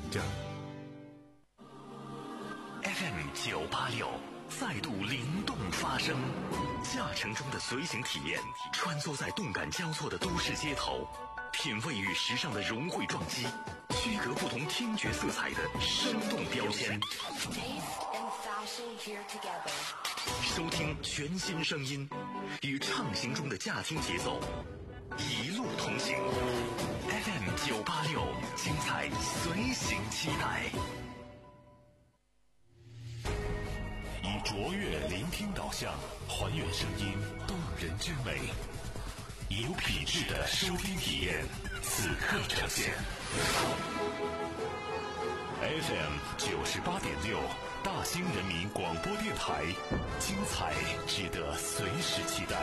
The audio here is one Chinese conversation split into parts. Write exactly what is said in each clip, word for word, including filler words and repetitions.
着。 F M 九八六再度灵动发声，驾乘中的随行体验，穿梭在动感交错的都市街头，品味与时尚的融汇撞击，区隔不同听觉色彩的生动标签。收听全新声音，与畅行中的驾听节奏，一路同行。F M 九八六，精彩随行期待。以卓越聆听导向，还原声音动人之美，有品质的收听体验，此刻呈现。F M 九十八点六，大兴人民广播电台，精彩值得随时期待。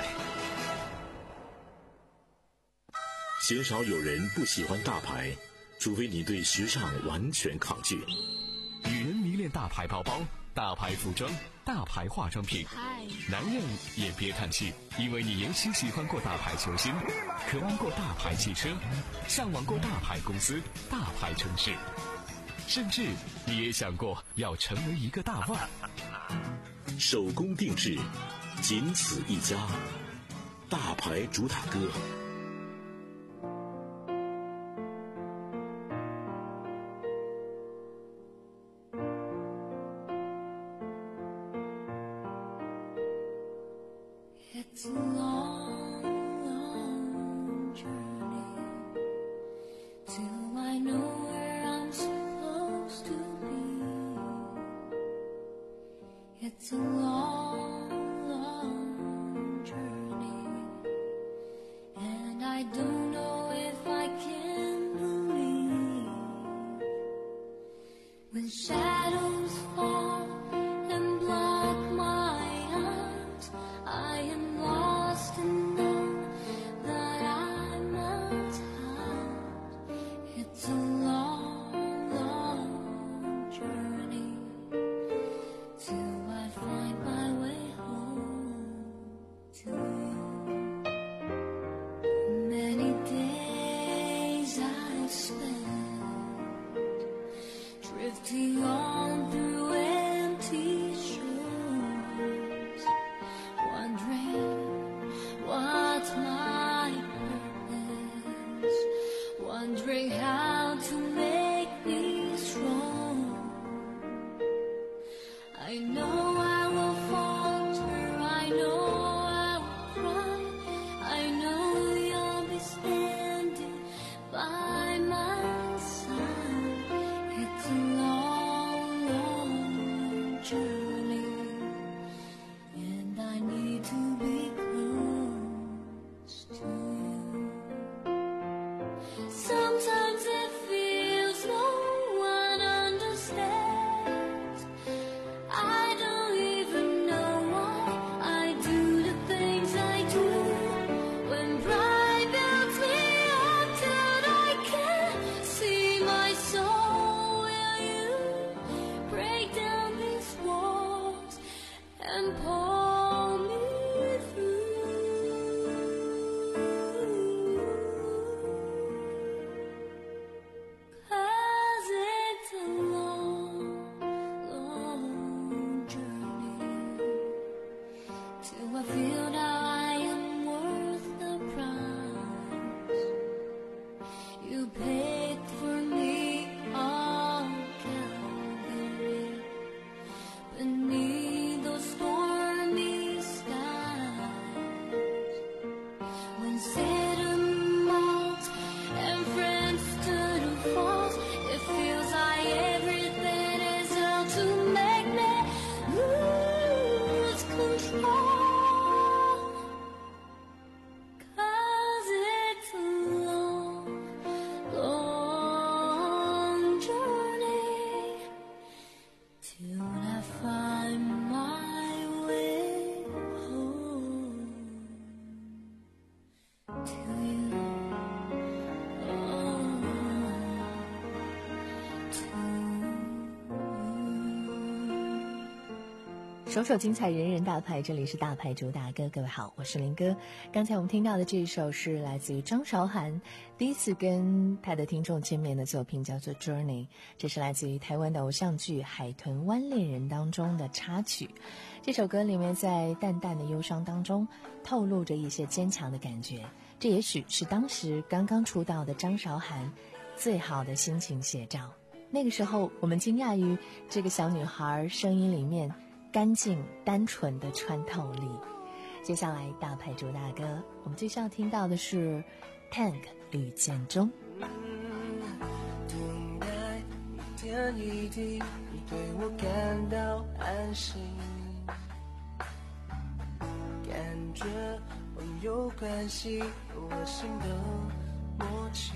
鲜少有人不喜欢大牌，除非你对时尚完全抗拒。 女人迷恋大牌包包、大牌服装、大牌化妆品，男人也别叹气，因为你也许喜欢过大牌球星，渴望过大牌汽车，向往过大牌公司、大牌城市，甚至你也想过要成为一个大腕。 手工定制，仅此一家，大牌主打歌。 It's a long, long journey till I know where I'm supposed to be. It's a long, long journey, and I don't know if I can believe when shadows fall and block my eyes. I am lost and know that I must hide. It's a long, long journey till I find my way home to you. Many days I spent drifting on through empty shores, wondering what's my purpose, wondering how to make me strong. I know I will falter, I know I will cry, I know you'll be standing by my side. It's a long, long journey, and I need to be close to you. Sometimes it feels no one understands. I don't even know why I do the things I do. When pride builds me up till I can't see my soul, will you break down these walls and pull me through? 'Cause it's a long, long journey till I feel now I am worth the price you paid for me on Calvary. Beneath those stormy skies, when Satan mocked and friends stood false, it feels like everything is out to make me lose control. 'Cause it's a long, long journey till I find my way home to you. Oh, to you. 首首精彩，人人大牌，这里是大牌主打歌。各位好，我是林哥。刚才我们听到的这一首是来自于张韶涵第一次跟他的听众见面的作品，叫做 Journey。 这是来自于台湾的偶像剧《海豚湾恋人》当中的插曲。这首歌里面在淡淡的忧伤当中透露着一些坚强的感觉，这也许是当时刚刚出道的张韶涵最好的心情写照。那个时候我们惊讶于这个小女孩声音里面干净单纯的穿透力。接下来大牌主打歌，我们最需要听到的是 Tank 遇见中。 等待一点一滴，你对我感到安心，感觉我有关系，有了新的默契，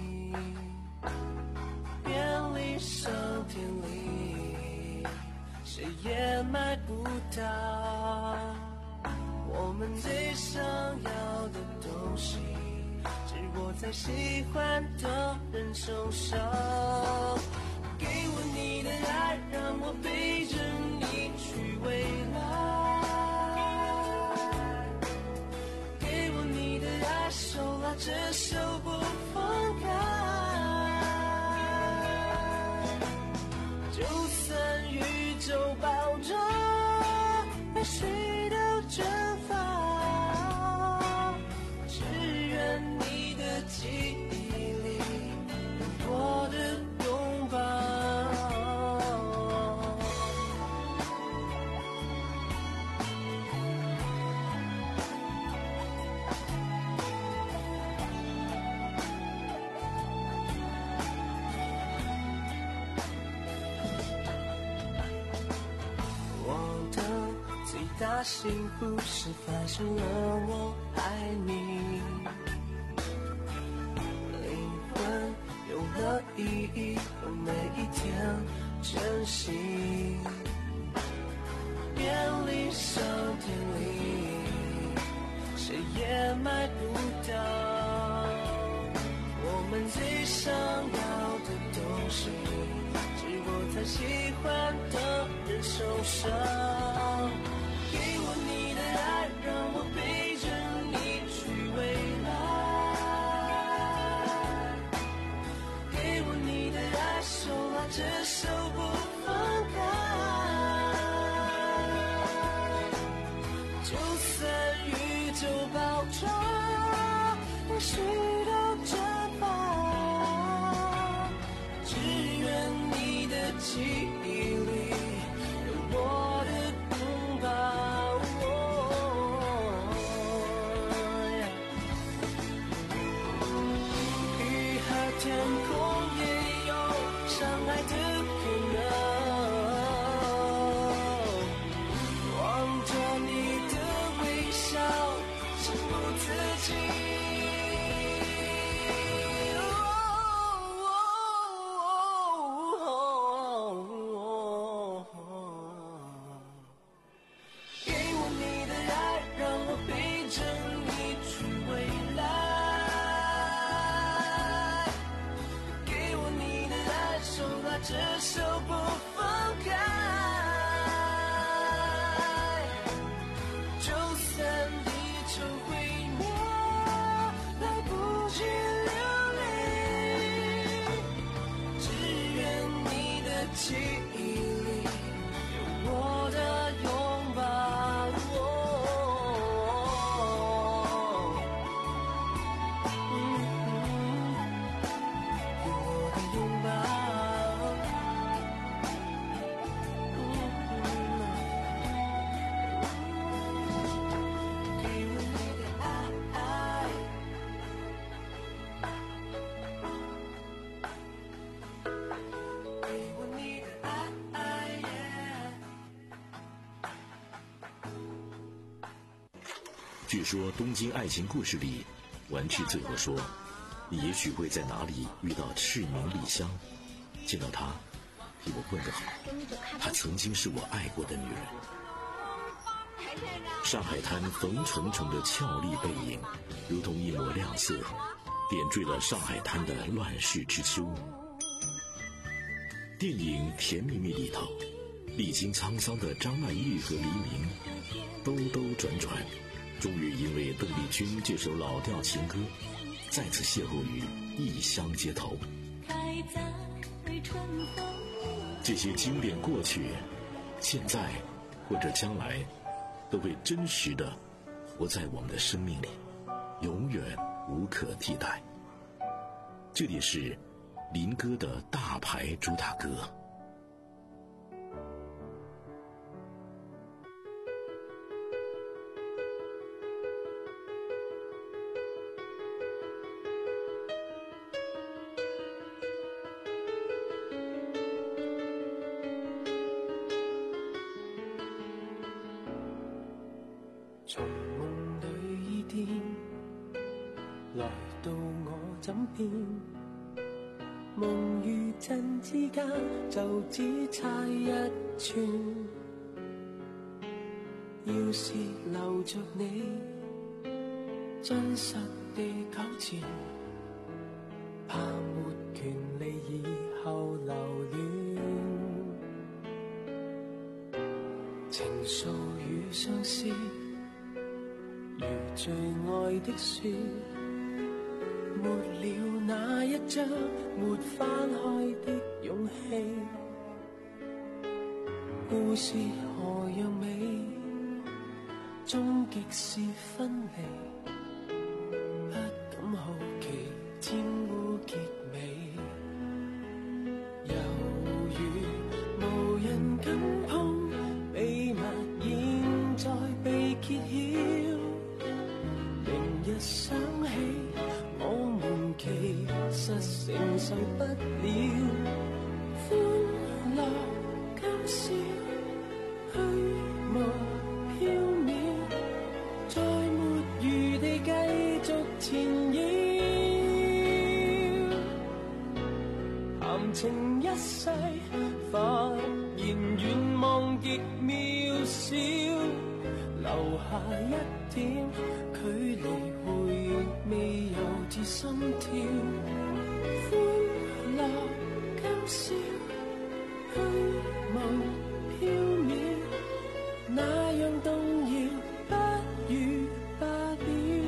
便利商店里谁也买不到我们最想要的东西，只握在喜欢的人手上。给我你的爱，让我背着你去未来，给我你的爱，手拉着手不放开。就算宇宙爆炸，被谁都蒸发，只愿你的记忆里有我的拥抱。大幸福是发现了我爱你，灵魂有了意义，让每一天珍惜。便利商店里谁也买不到我们最想要的东西，只握在喜欢的人手上。给我你的爱，让我背着你去未来，给我你的爱，手拉着手不放开。就算宇宙爆炸，被谁都蒸发，只愿你的记忆里有我的拥抱。天空也有相爱的可能，望着你的微笑，情不自禁。给我你的爱，让我背着你去未来。这手不放开，就算地球毁灭，来不及流泪，只愿你的记忆里有我的拥抱。有我的拥抱。 据说《东京爱情故事》里，丸治最后说：“你也许会在哪里遇到赤名莉香，见到她，替我问个好。她曾经是我爱过的女人。”上海滩冯程程的俏丽背影，如同一抹亮色，点缀了上海滩的乱世之秋。电影《甜蜜蜜》里头， 历经沧桑的张曼玉和黎明，兜兜转转，终于因为邓丽君这首老调情歌，再次邂逅于异乡街头。这些经典过去，现在或者将来，都会真实的活在我们的生命里，永远无可替代。这里是林歌的大牌主打歌。 從夢裏電來到我枕邊，夢與真之間就只差一寸。要是留着你，真實地糾纏，怕沒權利以後留戀。情愫與相思，如最愛的書，沒了那一張沒翻開的勇氣。故事何樣美，終極是分離，不敢好奇沾污結尾，猶如無人敢碰，秘密現在被揭曉。明日想起，我們其實承受不了，歡樂今宵虛無縹緲，再沒餘地繼續纏繞，談情一世，發現願望極渺小，留下一點距離，回味猶似心跳。歡樂今宵虛無縹緲，那樣動搖，不如罷了。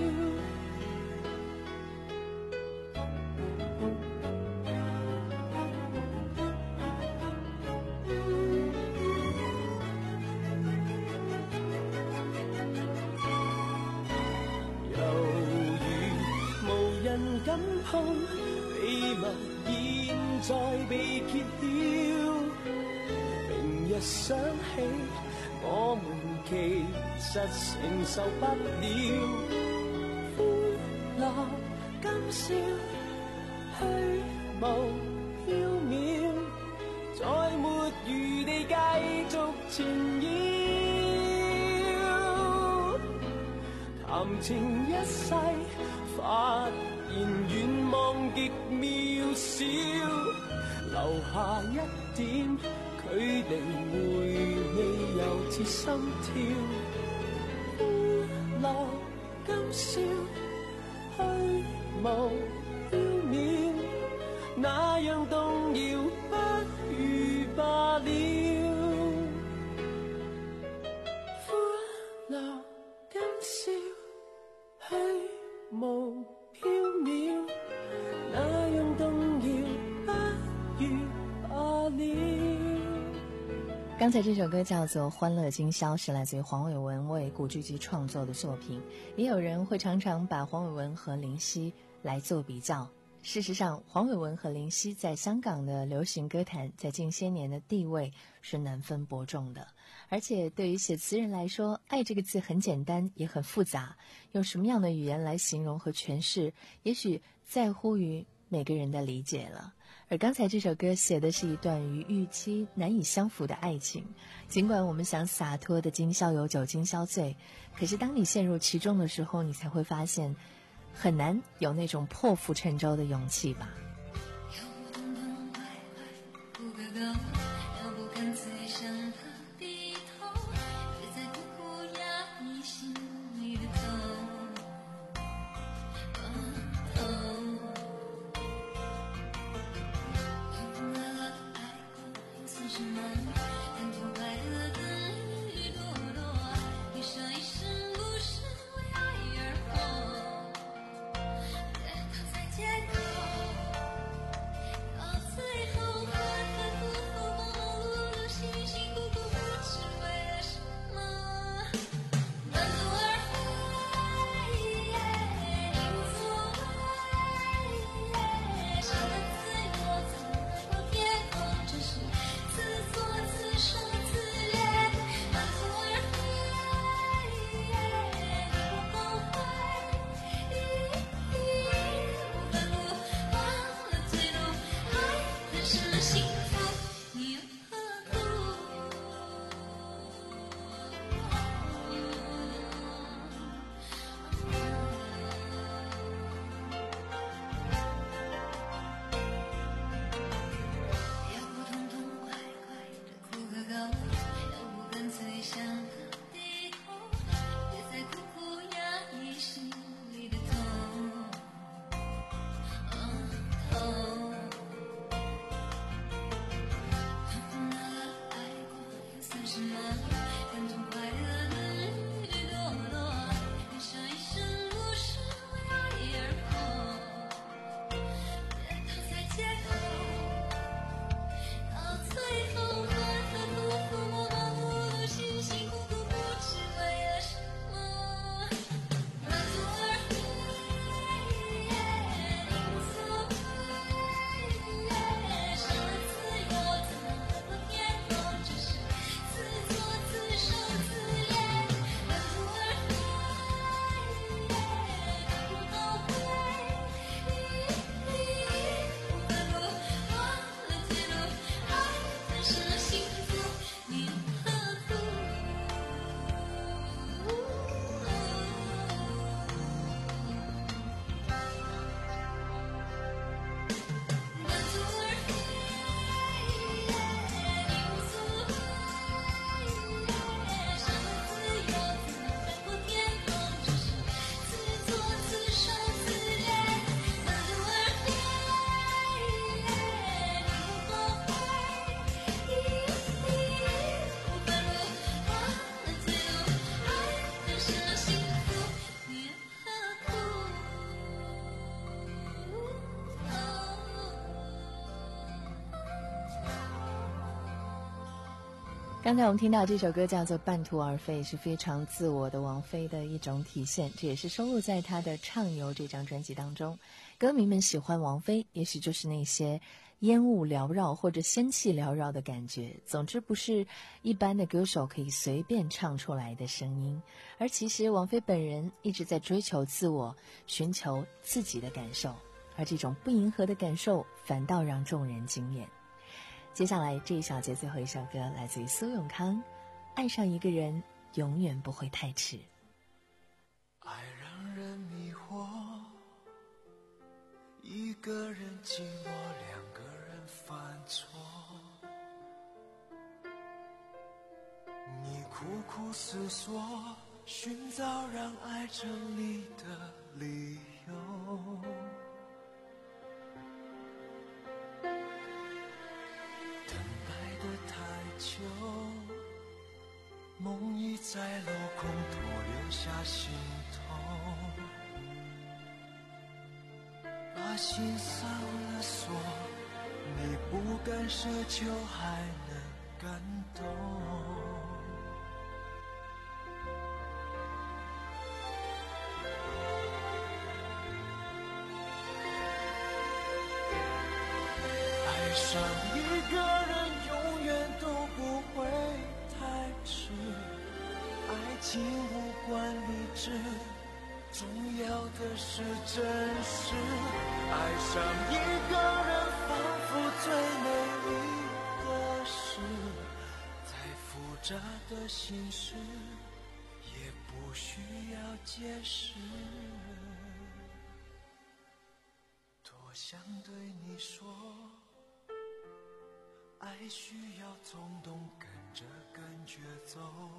敢碰秘密現在被揭曉，明日想起我們其實承受不了，歡樂今宵虛無縹緲，再沒餘地繼續纏繞，談情一世，發現願望極渺小，留下一點距離，回味猶似心跳。歡樂今宵虛無縹緲，那樣動搖，不如罷了。歡樂今宵虛無縹緲，那樣動搖，不如罷了。 刚才这首歌叫做《歡樂今宵》，是來自於黃偉文為古巨基創作的作品。也有人會常常把黃偉文和林夕來做比較。事實上，黃偉文和林夕在香港的流行歌壇在近些年的地位是難分伯仲的。而且對於寫詞人來說，愛這個字很簡單也很複雜，用什麼樣的語言來形容和詮釋，也許在乎於每個人的理解了。而剛才這首歌寫的是一段與預期難以相符的愛情，儘管我們想灑脫的今宵有酒今宵醉，可是當你陷入其中的時候，你才會發現很難有那種破釜沉舟的勇氣吧。 什麼？但不管刚才我们听到这首歌叫做《半途而废》，是非常自我的王菲的一种体现，这也是收录在她的《畅游》这张专辑当中。歌迷们喜欢王菲，也许就是那些烟雾缭绕或者仙气缭绕的感觉，总之不是一般的歌手可以随便唱出来的声音。而其实王菲本人一直在追求自我，寻求自己的感受，而这种不迎合的感受反倒让众人惊艳。接下来这一小节最后一首歌来自于苏永康，爱上一个人永远不会太迟。 爱让人迷惑，一个人寂寞，两个人犯错，你苦苦思索，寻找让爱成立的理由，太久，梦已在镂空托留下心痛，把心上了锁，你不敢奢求还能感动，爱上一个人永远都不会太迟，爱情无关理智，重要的是真实。爱上一个人仿佛最美丽的事，再复杂的心事也不需要解释。多想对你说，爱需要冲动，跟着感觉走，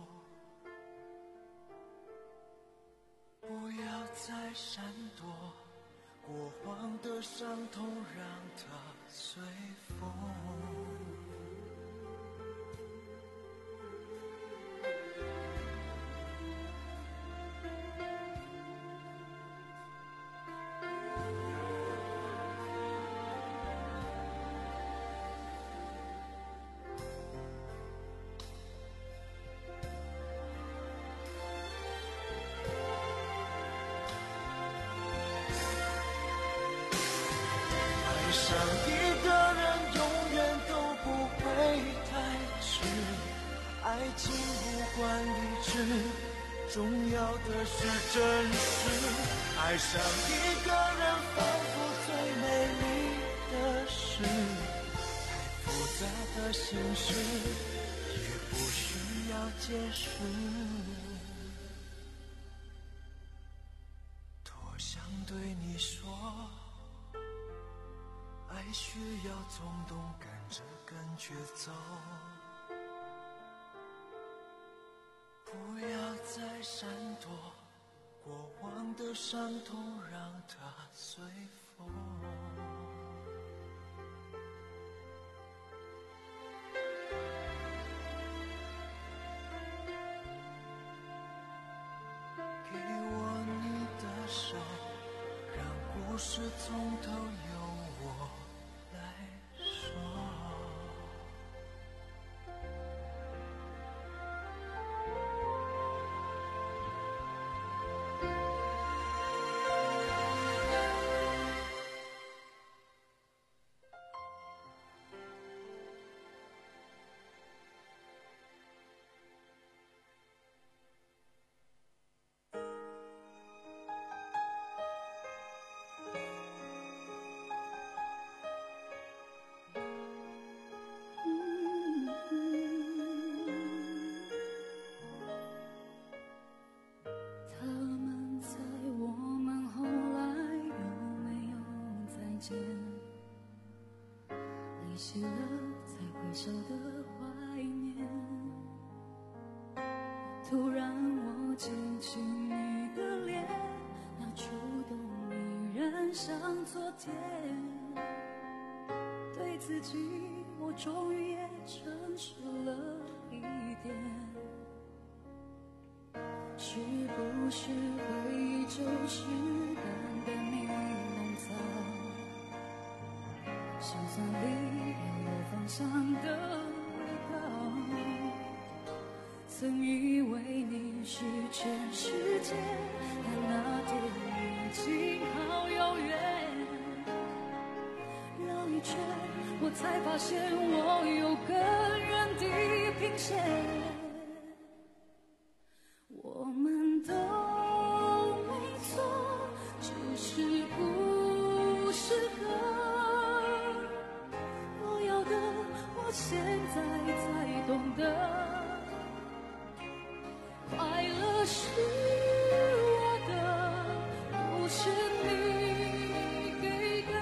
不要再闪躲，过往的伤痛让它随风。爱上一个人永远都不会太迟，爱情无关理智，重要的是真实。爱上一个人仿佛最美丽的事，太复杂的心事也不需要解释。多想对你说，爱需要冲动，跟着感觉走，不要再闪躲，过往的伤痛让它随风。给我你的手，让故事从头由我来说。 离席了才回首的怀念，突然我记起你的脸，那触动依然像昨天，对自己我终于也诚实了一点，是不是回忆就是淡淡柠檬草，心酸里有方向的味道， 曾以为你是全世界，但那天已经好遥远。绕一圈，我才发现我有更远的平线。我们都没错，只是不适合。我要的，我现在才懂得。快乐是我的，不是你给的。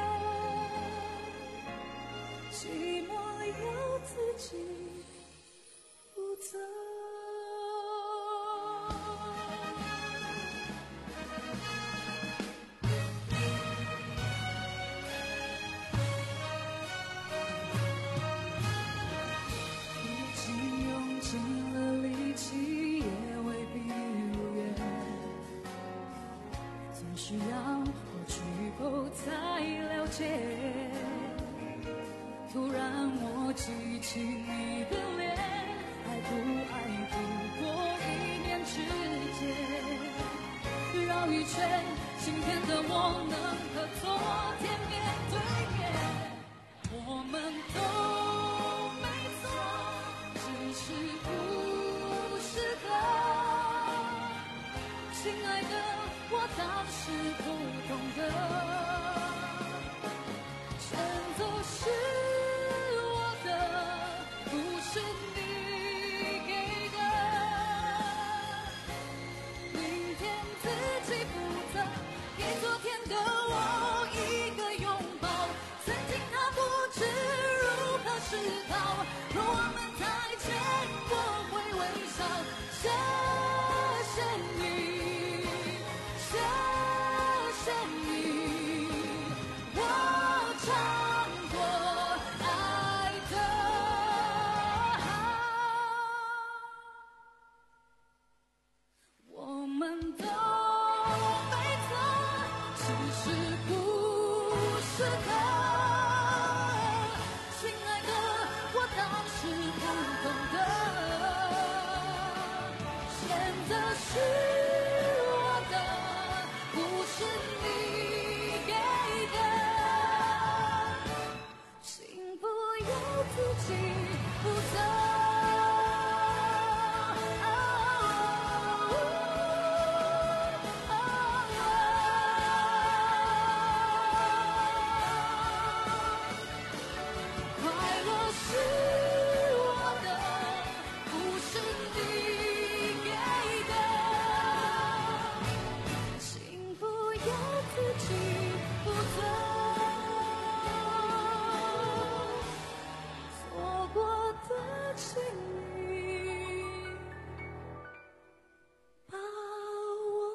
寂寞要自己负责。已经用尽了力气，也未必如愿，总是要过去后才了解。突然我记起你的脸，爱不爱不过一念之间。绕一圈，今天的我能和昨天面对面。我们都没错，只是不适合。亲爱的，我当时不懂得，选择是我的，不是你给的。明天自己负责，给昨天的我一个拥抱。曾经他不知如何是好，若我们再见，我会微笑。谢谢你，谢谢你，我尝过爱的好。我们都没错，只是不适合。亲爱的，我当时不懂得，选择是我的，不是你给的。幸福要自己负责。快乐是我的，不是你给的。幸福要自己负责。错过的请你把握。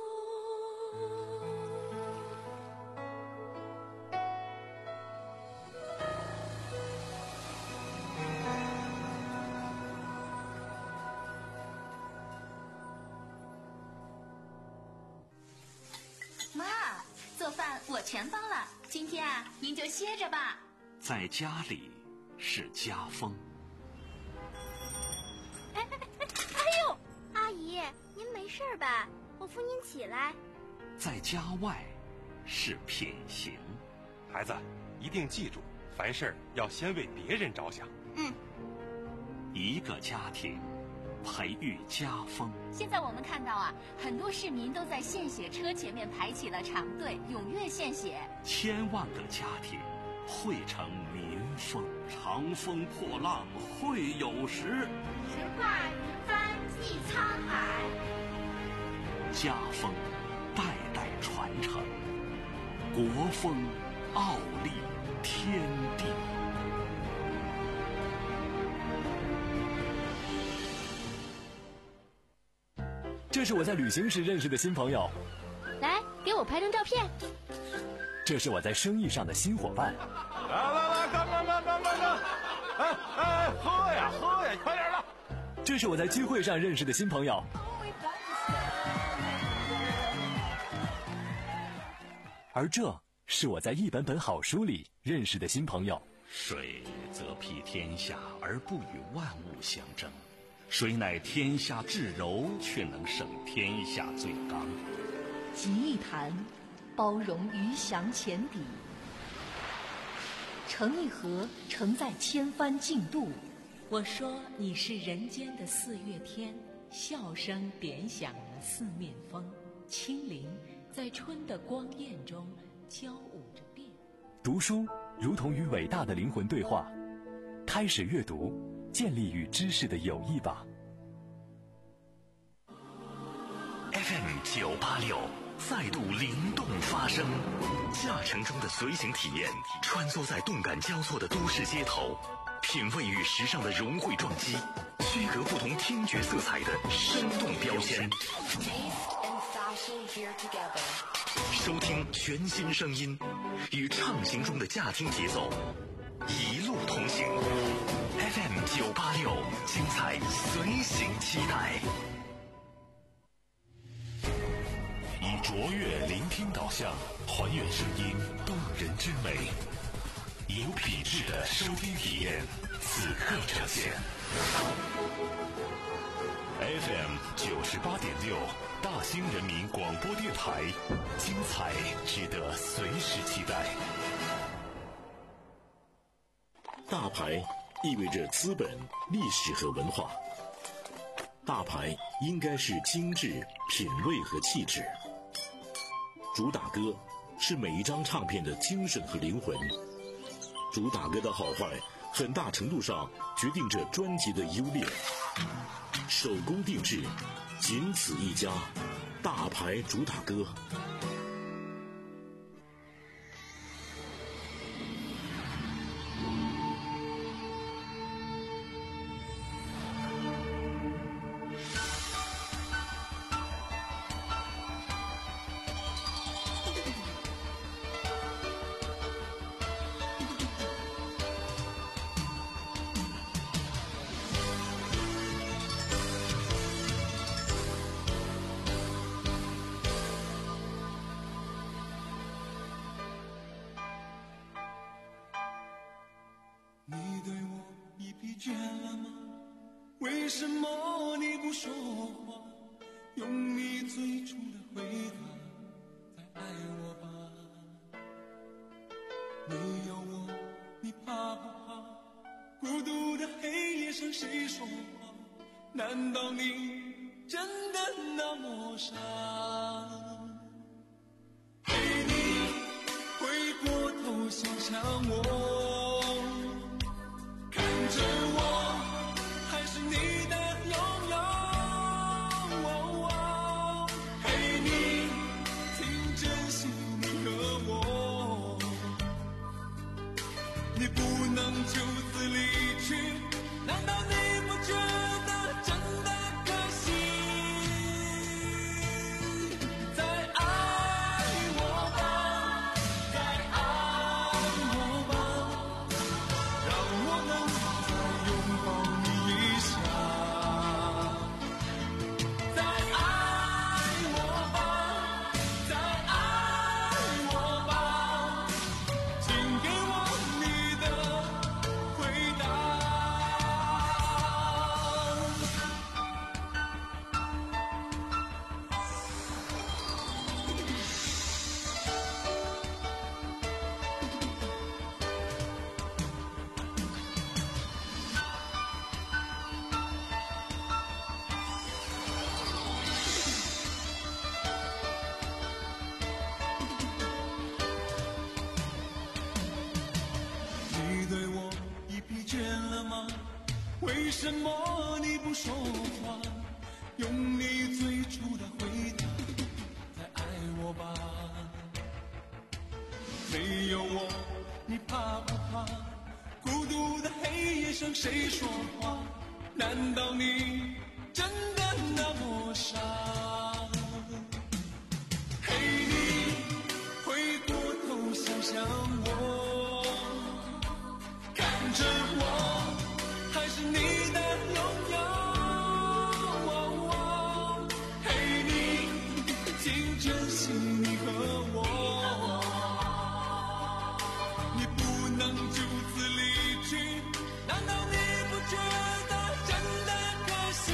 妈，做饭我全帮了，今天啊，您就歇着吧。 在家里是家风， 哎哎哎哎呦！阿姨，您没事吧？我扶您起来。 在家外是品行。 孩子，一定记住，凡事要先为别人着想。 嗯， 一个家庭培育家风。 现在我们看到啊，很多市民都在献血车前面排起了长队，踊跃献血。 千万个家庭汇成民风，长风破浪会有时。 石化云帆济沧海。 家风代代传承，国风傲立天地。 这是我在旅行时认识的新朋友， 来，给我拍张照片。 这是我在生意上的新伙伴。 来来来，干干干干干干！哎哎，喝呀喝呀，快点的！ 这是我在聚会上认识的新朋友。而这是我在一本本好书里认识的新朋友。 水则披天下而不与万物相争， 谁乃天下至柔，却能胜天下最刚。 集一坛，包容鱼翔浅底；盛一盒，承载千帆竞渡。 我说你是人间的四月天，笑声点响了四面风，清灵在春的光艳中交舞着变。 读书如同与伟大的灵魂对话，开始阅读，建立与知识的友谊吧。 F M 九八六再度灵动发声，驾乘中的随行体验，穿梭在动感交错的都市街头，品味与时尚的融汇撞击，区隔不同听觉色彩的生动标签。收听全新声音，与畅行中的驾听节奏，一路同行。F M 九八六，精彩随行期待。以卓越聆听导向，还原声音动人之美，有品质的收听体验，此刻呈现。F M 九十八点六，大兴人民广播电台，精彩值得随时期待。 大牌意味着资本、历史和文化。大牌应该是精致、品味和气质。主打歌是每一张唱片的精神和灵魂。主打歌的好坏，很大程度上决定着专辑的优劣。手工定制，仅此一家，大牌主打歌。 为什么你不说话？用你最初的回答，再爱我吧。没有我，你怕不怕？孤独的黑夜上谁说话？难道你真的那么傻？嘿，你回过头想想我，看着我。是你的拥有，哦哦、嘿，你请珍惜你和我，你不能就此离去，难道你不觉得真的可惜？再爱我吧，再爱我吧，让我能再拥抱你。为什么你不说话？用你最初的回答，再爱我吧。没有我，你怕不怕？孤独的黑夜上谁说话？难道你真的那么傻？嘿，你回过头想想我，看着我。还是你的拥有，哦哦、嘿，你请珍惜你和我，你不能就此离去，难道你不觉得真的可惜？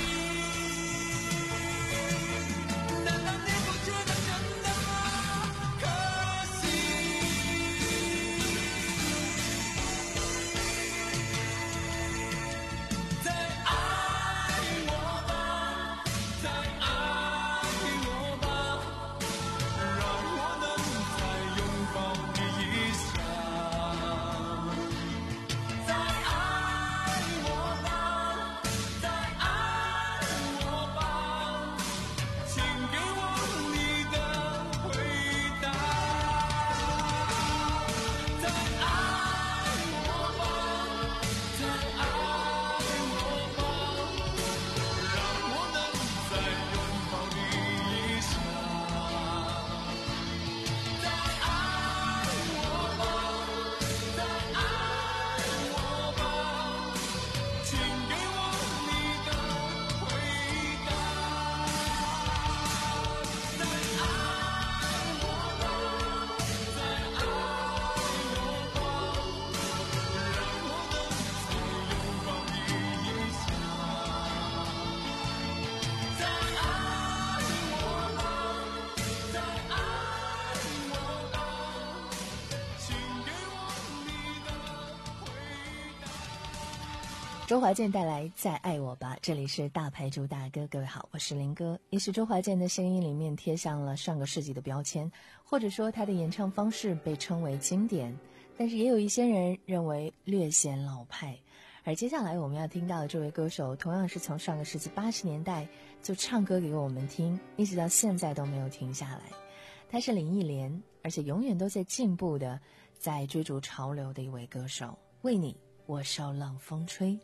周华健带来再爱我吧，这里是大牌主大哥，各位好，我是林哥。也许周华健的声音里面贴上了上个世纪的标签，或者说他的演唱方式被称为经典，但是也有一些人认为略显老派。而接下来我们要听到的这位歌手，同样是从上个世纪八十年代就唱歌给我们听，一直到现在都没有停下来。他是林忆莲，而且永远都在进步的，在追逐潮流的一位歌手。为你我受冷风吹，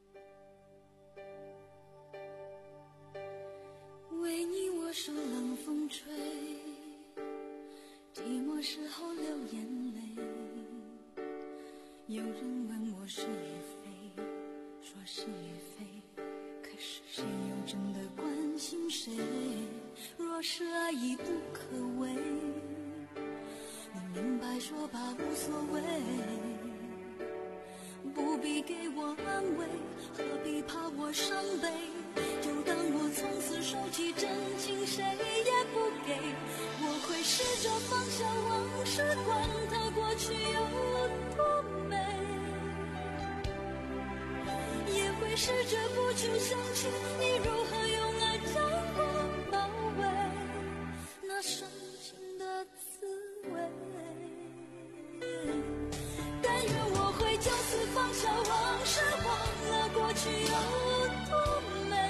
为你我受冷风吹，寂寞时候流眼泪。有人问我是与非，说是与非，可是谁又真的关心谁？若是爱已不可为，你明白说吧，无所谓，不必给我安慰，何必怕我伤悲？就当我从此收起真情，谁也不给。我会试着放下往事，管它过去有多美，也会试着不去想起你如何用爱将我包围，那深情的滋味。但愿我会就此放下往事，忘了过去有多美，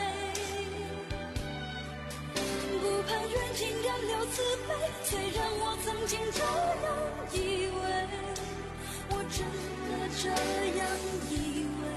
不盼缘尽仍留慈悲。虽然我曾经这样以为，我真的这样以为。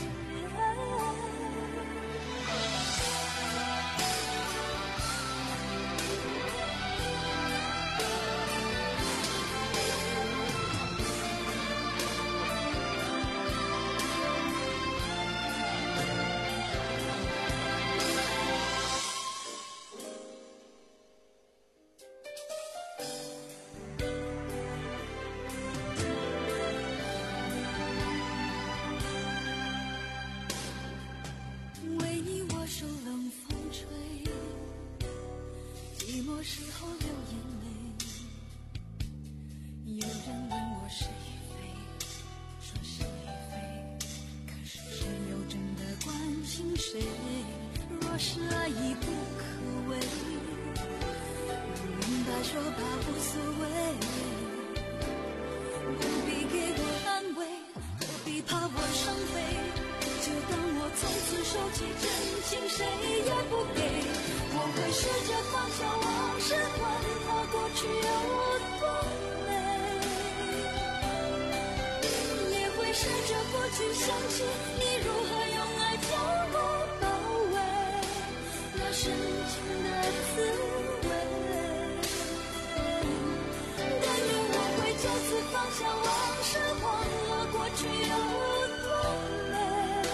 时候流眼泪，有人问我是与非，说是与非，可是谁又真的关心谁？若是爱已不可为，明白说吧，无所谓，不必给我安慰，何必怕我伤悲？就当我从此收起真情，谁也不给。我会试着放下往事，管它过去有多美，也会试着不去想起你如何用爱将我包围，那深情的滋味。但愿我会就此放下往事，忘了过去有多美，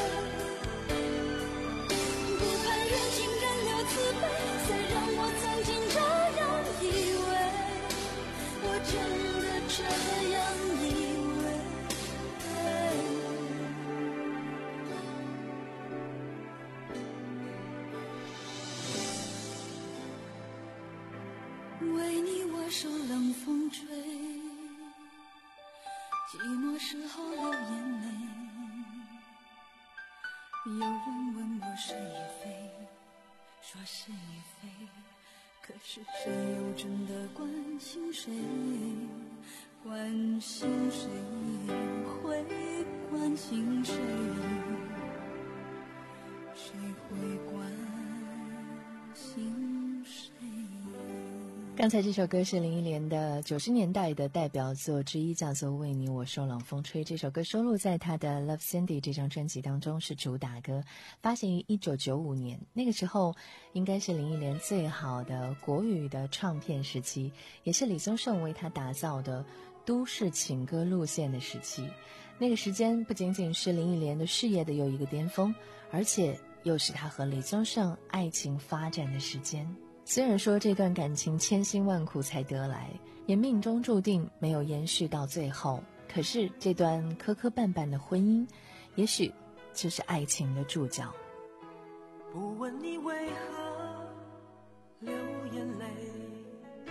慈悲。虽然我曾经这样以为，我真的这样以为，为你我受冷风吹，寂寞时候流眼泪。有人问我是与非，说是与非，可是谁又真的关心谁？关心谁会关心谁？谁会关心谁？ 刚才这首歌是林忆莲的九十年代的代表作之一，叫做《为你我受冷风吹》。这首歌收录在她的《Love Cindy》这张专辑当中，是主打歌，发行于一九九五年。那个时候应该是林忆莲最好的国语的唱片时期，也是李宗盛为她打造的都市情歌路线的时期。那个时间不仅仅是林忆莲的事业的又一个巅峰，而且又是她和李宗盛爱情发展的时间。虽然说这段感情千辛万苦才得来，也命中注定没有延续到最后，可是这段磕磕绊绊的婚姻，也许就是爱情的注脚。 不问你为何流眼泪，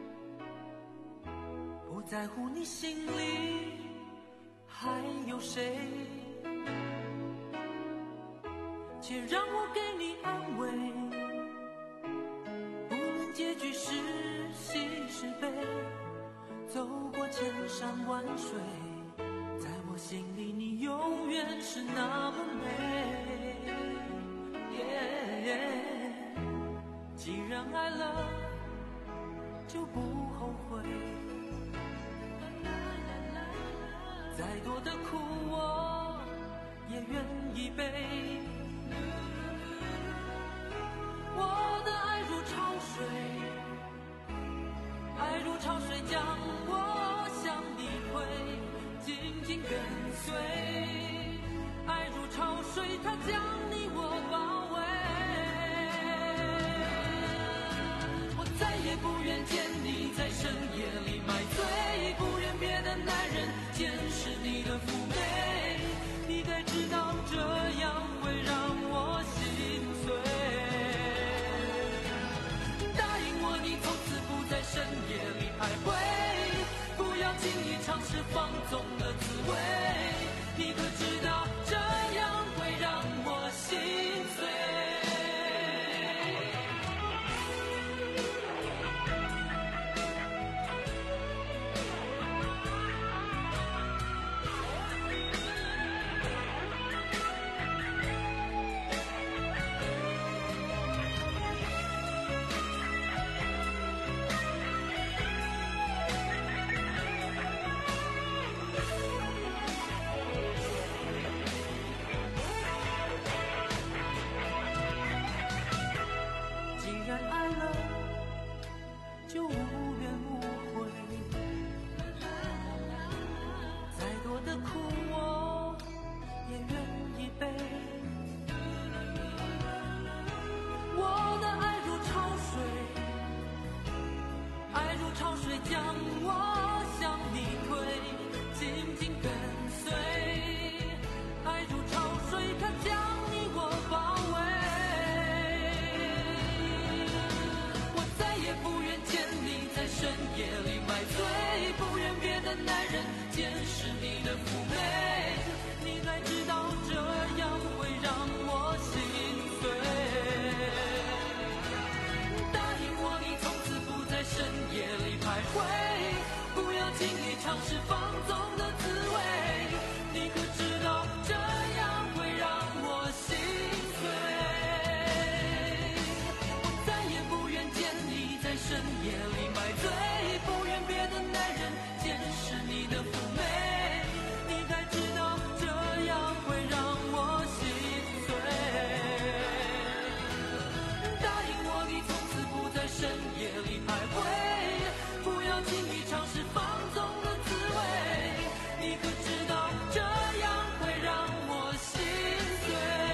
不在乎你心里还有谁， 且让我给你安慰。无论结局是喜是悲，走过千山万水，在我心里你永远是那么美。yeah, 既然爱了就不后悔，再多的苦我也愿意背。我的爱如潮水，爱如潮水将我向你推，紧紧跟随。爱如潮水，它将你我包围。我再也不愿见你在深夜里买醉，不愿别的男人见识你的妩媚。你该知道这样会让我心碎。答应我，你从此不在深夜里徘徊，不要轻易尝试放纵的滋味。你可知道这样会让我心碎。就无怨无悔，再多的苦我也愿意背。我的爱如潮水，爱如潮水将我向你推，紧紧跟随。爱如潮水，它将你我包围。深夜里买醉，不愿别的男人见识你的妩媚。你该知道这样会让我心碎。答应我，你从此不在深夜里徘徊，不要轻易尝试放纵的滋味。你可知道这样会让我心碎。我再也不愿见你在深夜里买醉，不愿别的男人见识你的妩媚。你该知道这样会让我心碎。答应我，你从此不在深夜里徘徊，不要轻易尝试放纵的滋味。你可知道这样会让我心碎。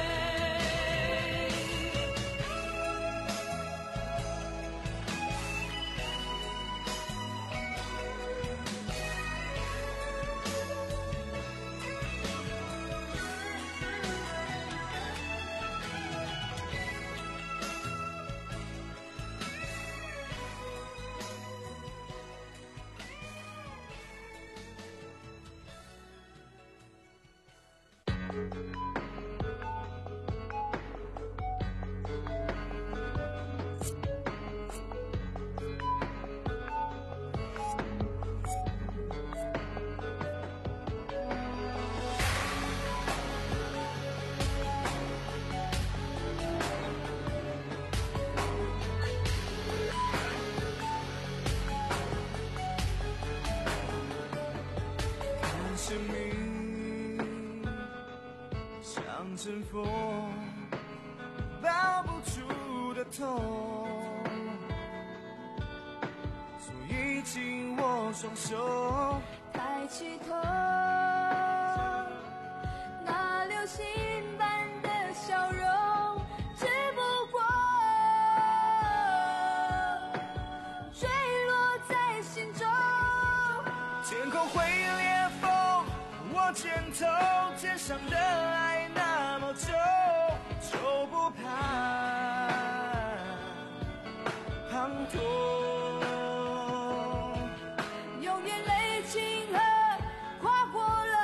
生命像阵风，抱不住的痛，所以紧握双手， 抬起头，那流星般的笑容，只不过坠落在心中。 天空会裂缝，我肩头肩上的爱那么重，就不怕滂沱。 用眼泪清河，跨过了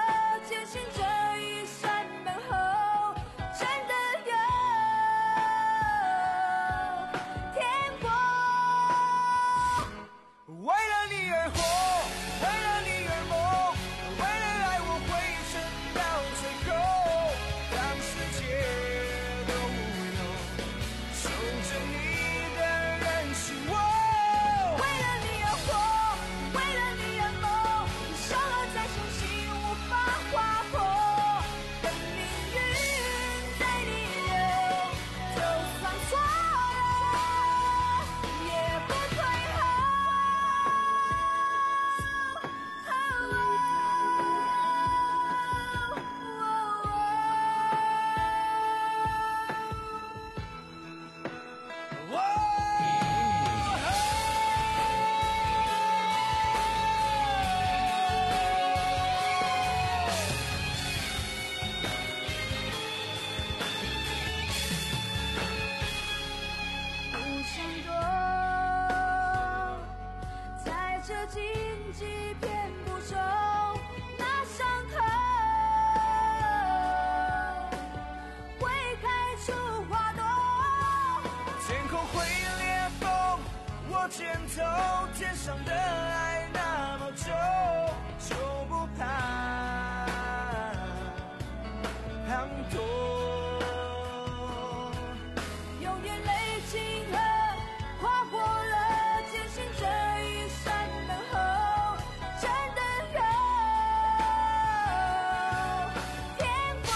会裂缝，我肩头天上的爱那么重，就不怕滂沱。 用眼泪清河，划过了艰辛这一生等候，真的有天光。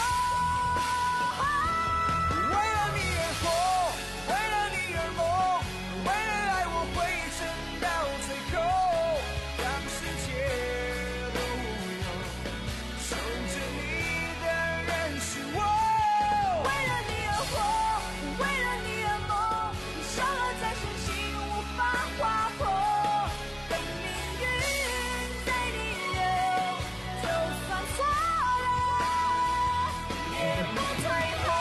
为了你而活，为了你而梦，为了爱我会撑到最后，让世界都无忧，守着你的人是我。 为了你而活，为了你而梦，你伤了再深情无法划破，等命运在逆流，就算错了也不退后。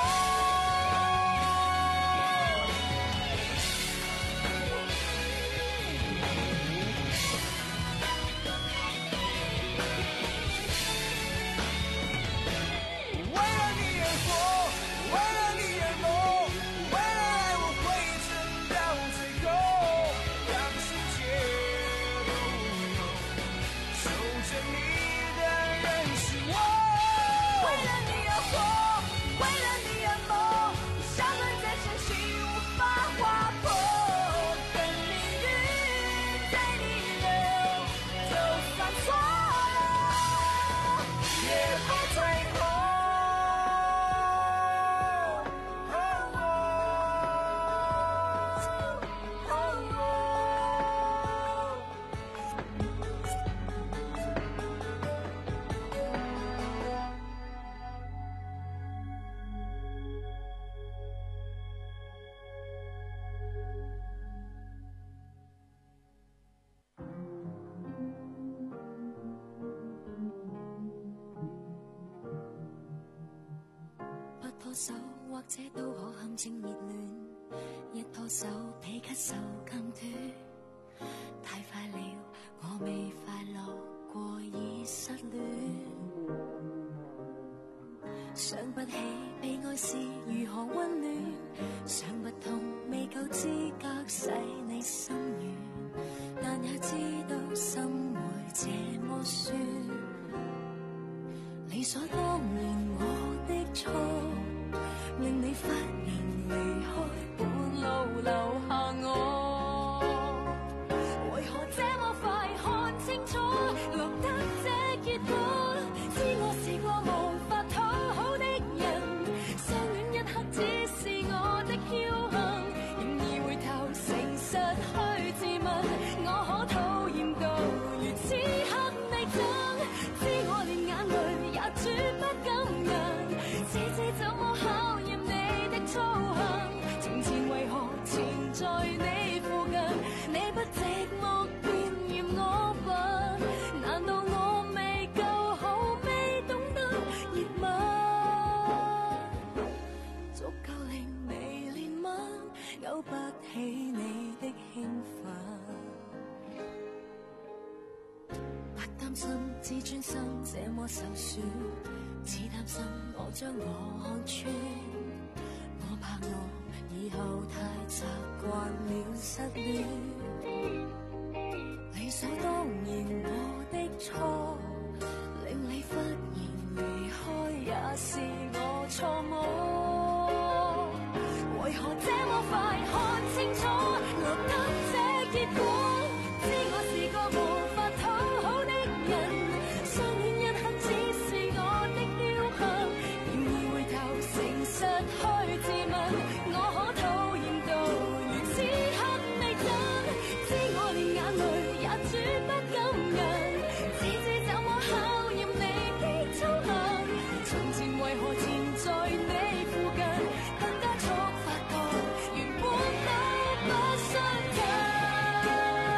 为了你而活，为了你而梦，为了爱我会撑到最后，让世界都无忧，守着你的人是我。 为了你而活，为了你而梦，伤痕再深情无法划破，等命运在逆流，就算错了也不退后。 不拖手或者都可堪稱熱戀，一拖手比咳嗽更短。太快了，我未快樂過已失戀。想不起被愛是如何溫暖，想不通未夠資格使你心軟，但也知道心會這麼酸。理所當然我的錯，令你忽然離開，半路留下我。為何這麼快看清楚，落得這結果？知我是個無法討好的人，相戀一刻只是我的僥倖，然而回頭誠實去自問，我可討厭到如此刻你憎，知我連眼淚也絕不感人，這這怎麼考驗你的操行？從前為何纏在你附近？你不寂寞便嫌我笨？難道我未夠好，未懂得熱吻，足夠令你憐憫，勾不起你的興奮？不擔心自尊心這麼受損，只擔心我將我看穿。我怕我以後太習慣了失戀，理所當然我的錯，令你忽然離開也是我錯麼？為何這麼快看清楚，落得這結果？知我是個無法討好的人，相戀一刻只是我的僥倖，然而回頭誠實去自問，我可討厭到如此刻你憎，知我連眼淚也絕不感人，只知怎麼考驗你的操行？從前為何纏在你附近，更加速發覺原本都不相近。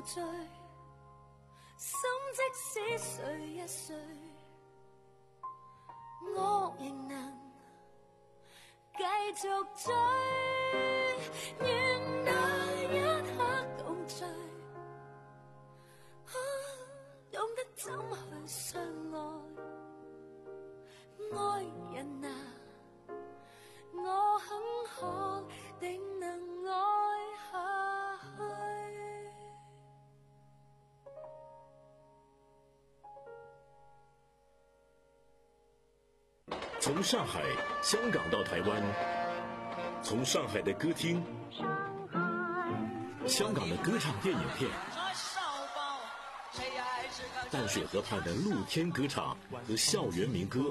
醉，心即使睡一睡，我仍能繼續追，願那一刻共聚，啊，懂得怎去相愛，愛人啊，我很確定能愛下去。 從上海、香港到台灣，從上海的歌廳、香港的歌唱電影片，淡水河畔的露天歌唱和校園民歌，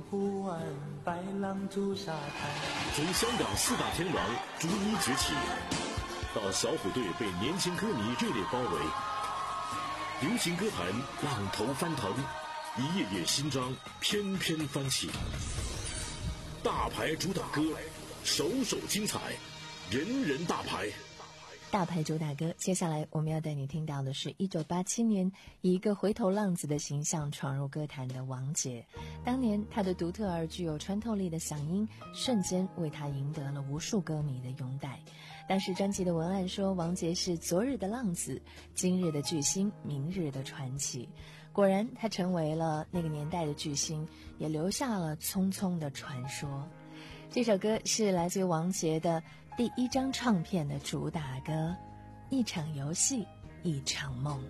從香港四大天王逐一崛起，到小虎隊被年輕歌迷熱烈包圍，流行歌壇浪頭翻騰，一頁頁新章翩翩翻起。大牌主打歌，首首精彩，人人大牌。 大牌主打歌，接下来我们要带你听到的是一九八七年以一个回头浪子的形象闯入歌坛的王杰。当年他的独特而具有穿透力的嗓音，瞬间为他赢得了无数歌迷的拥戴。当时专辑的文案说，王杰是昨日的浪子，今日的巨星，明日的传奇。果然他成为了那个年代的巨星，也留下了匆匆的传说。这首歌是来自于王杰的第一张唱片的主打歌，一场游戏一场梦。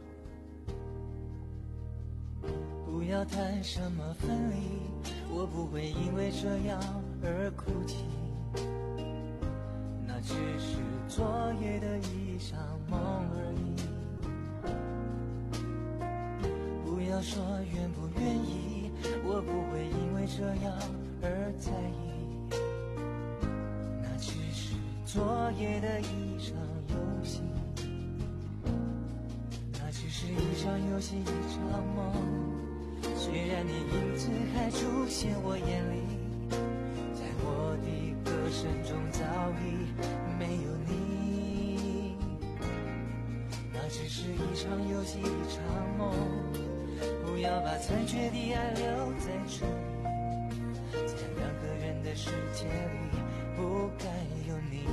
不要谈什么分离，我不会因为这样而哭泣，那只是昨夜的一场梦而已。不要说愿不愿意，我不会因为这样而在意，那只是昨夜的一场游戏，那只是一场游戏一场梦。虽然你影子还出现我眼里，在我的歌声中早已没有你，那只是一场游戏一场梦。不要把残缺的爱留在这里，在两个人的世界里不该有你。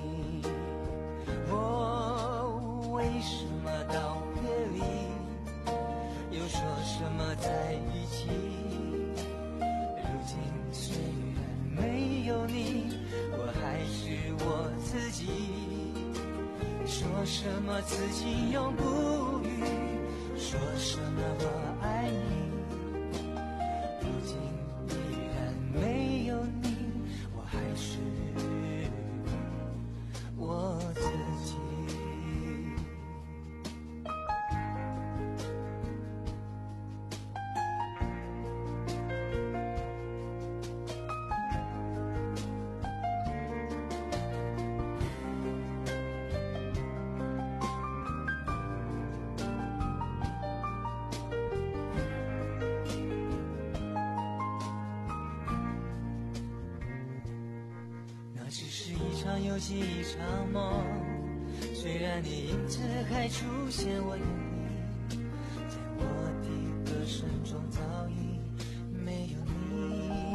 哦，为什么到别离又说什么在一起，如今虽然没有你，我还是我自己，说什么此情永不渝，说什么我爱你，如今依然没有你，我还是我自己。游戏一场梦，虽然你影子还出现我眼里，在我的歌声中早已没有你，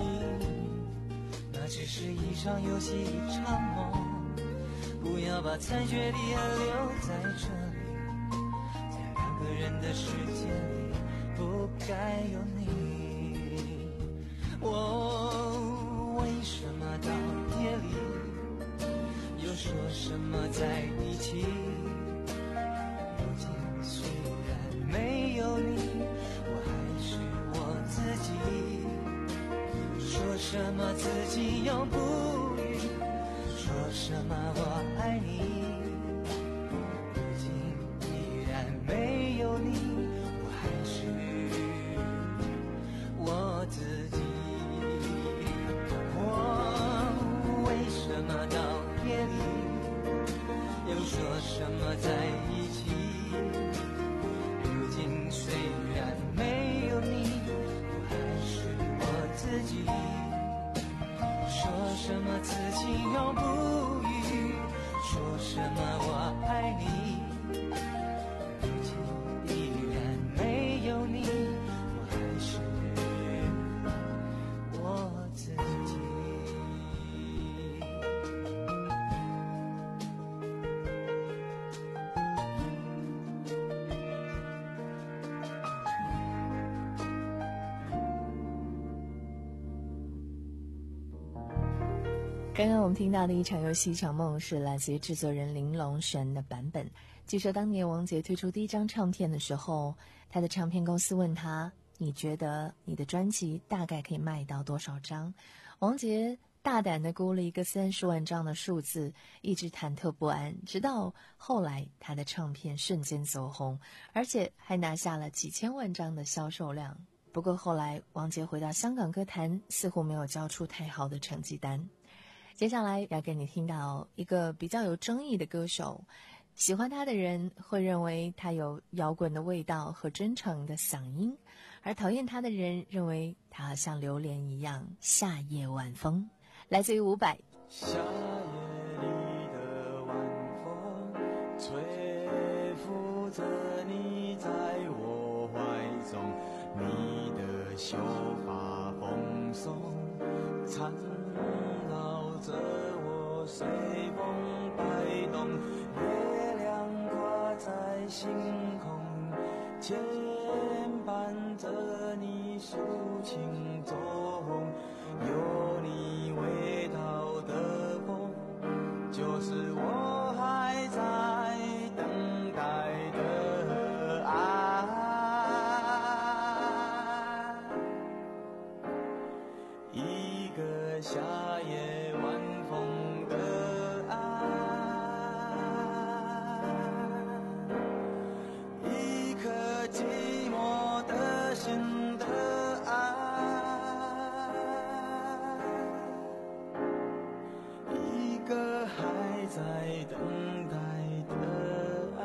那只是一场游戏一场梦。不要把残缺的爱留在这里，在两个人的世界里不该有你。我为什么到夜里又说什么在一起，如今虽然没有你，我还是我自己，说什么自己永不渝，说什么我爱你，如今依然没有你，我还是我自己。我为什么到夜里又说什么在一起，如今虽然没有你，我还是我自己，说什么此情永不渝，说什么我爱你， 刚刚我们听到的一场游戏一场梦是来自于制作人林龙璇的版本。据说当年王杰推出第一张唱片的时候，他的唱片公司问他，你觉得你的专辑大概可以卖到多少张？王杰大胆地估了一个三十万张的数字，一直忐忑不安，直到后来他的唱片瞬间走红，而且还拿下了几千万张的销售量。不过后来王杰回到香港歌坛，似乎没有交出太好的成绩单。接下来要给你听到一个比较有争议的歌手，喜欢他的人会认为他有摇滚的味道和真诚的嗓音，而讨厌他的人认为他好像榴莲一样夏夜晚风。来自于伍佰。 夏夜里的晚风吹拂着你在我怀中，你的秀发蓬松缠绕着我，随风摆动，月亮挂在星空，牵绊着你抒情中，有你味道的风，就是我还在等待的爱。一个夏夜晚风的爱，一颗寂寞的心的爱，一个还在等待的爱。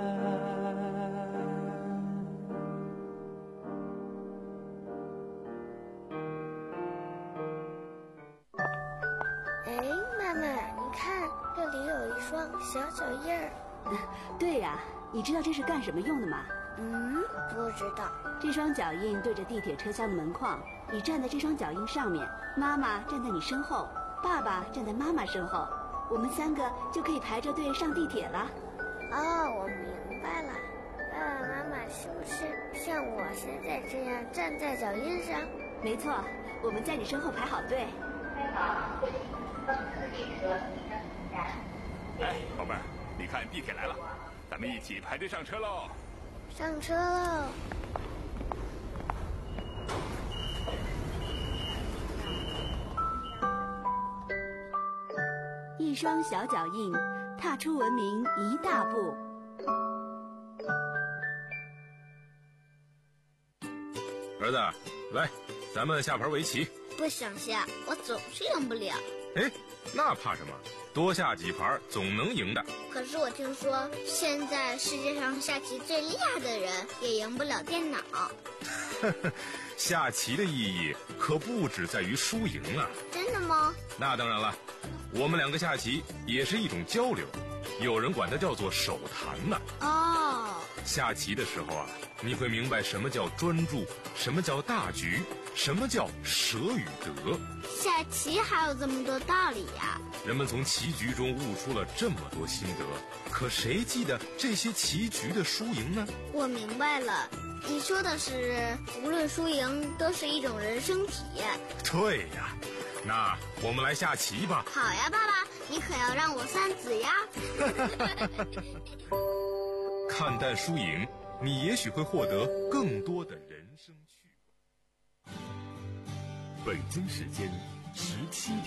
哎，妈妈，你看这里有一双小脚印儿。 对呀、啊，你知道这是干什么用的吗？ 嗯，不知道。 这双脚印对着地铁车厢的门框，你站在这双脚印上面，妈妈站在你身后，爸爸站在妈妈身后，我们三个就可以排着队上地铁了。 哦，我明白了。爸爸妈妈是不是像我现在这样站在脚印上？ 没错，我们在你身后排好队。 哎，宝贝儿，你看地铁来了，咱们一起排队上车喽！ 上车喽！ 一双小脚印，踏出文明一大步。 儿子，来，咱们下盘围棋。 不想下，我总是赢不了。 哎，那怕什么？多下几盘总能赢的。 可是我听说，现在世界上下棋最厉害的人也赢不了电脑。 下棋的意义可不只在于输赢啊！ 真的吗？ 那当然了，我们两个下棋也是一种交流，有人管它叫做手谈呢。 哦， 下棋的时候啊，你会明白什么叫专注，什么叫大局，什么叫舍与得。 下棋还有这么多道理呀！ 人们从棋局中悟出了这么多心得，可谁记得这些棋局的输赢呢？ 我明白了，你说的是无论输赢都是一种人生体验。 对呀，那我们来下棋吧。 好呀，爸爸，你可要让我三子呀。 看淡输赢，你也许会获得更多的人生趣味。 北京时间十七点。